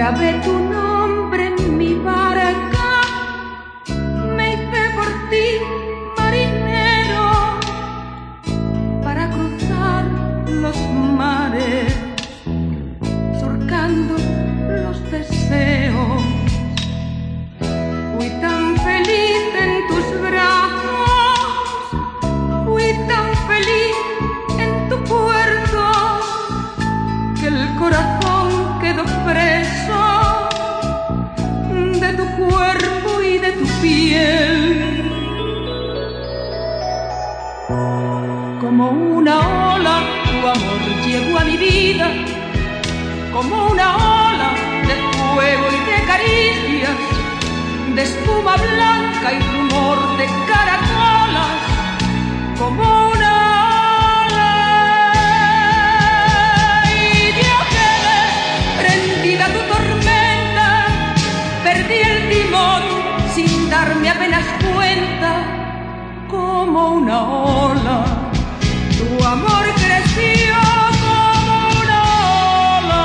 grabé tu nombre en mi barca, me hice por ti marinero para cruzar los mares, surcando los deseos. Fui tan feliz en tus brazos, fui tan feliz en tu puerto, que el corazón quedó preso de tu cuerpo y de tu piel. Como una ola, tu amor llegó a mi vida, como una ola de fuego y de caricias, de espuma blanca y rumor de caracolas, como una ola. Y yo quedé prendida a tu tormenta, perdí el timón sin darme apenas cuenta, como una ola. Tu amor creció como una ola.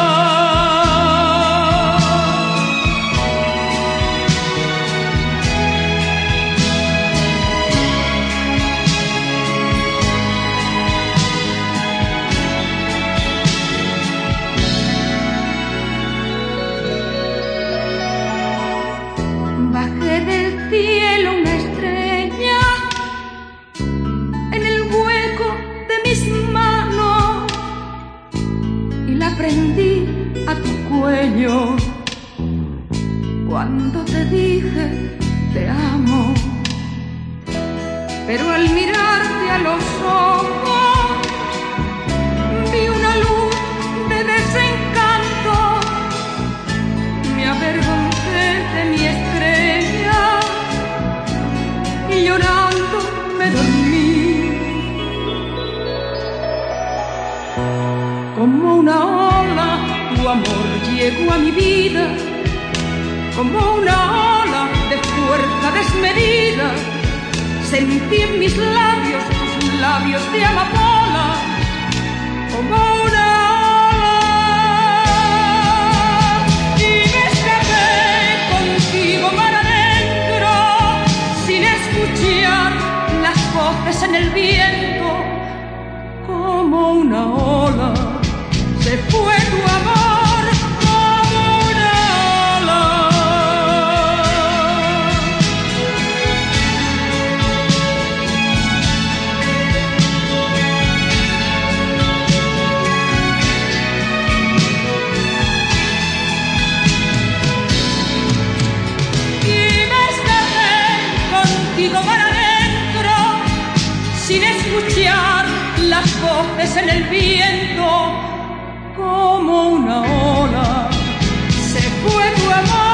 Bajé del cielo una estrella en el hueco de mis manos y la prendí a tu cuello cuando te dije te amo. Pero al mirarte a los ojos vi una luz de desencanto, me avergoncé de mi estrella y llorando me dormí. Como una ola, tu amor llegó a mi vida, como una ola de fuerza desmedida. Sentí en mis labios tus labios de amapola, como una ola. Y me escapé contigo mar adentro, sin escuchar las voces en el viento, como una ola. Se fue tu amor como una ola. Y me escapé contigo mar adentro, sin escuchar las voces en el viento, como una ola. Se fue tu amor.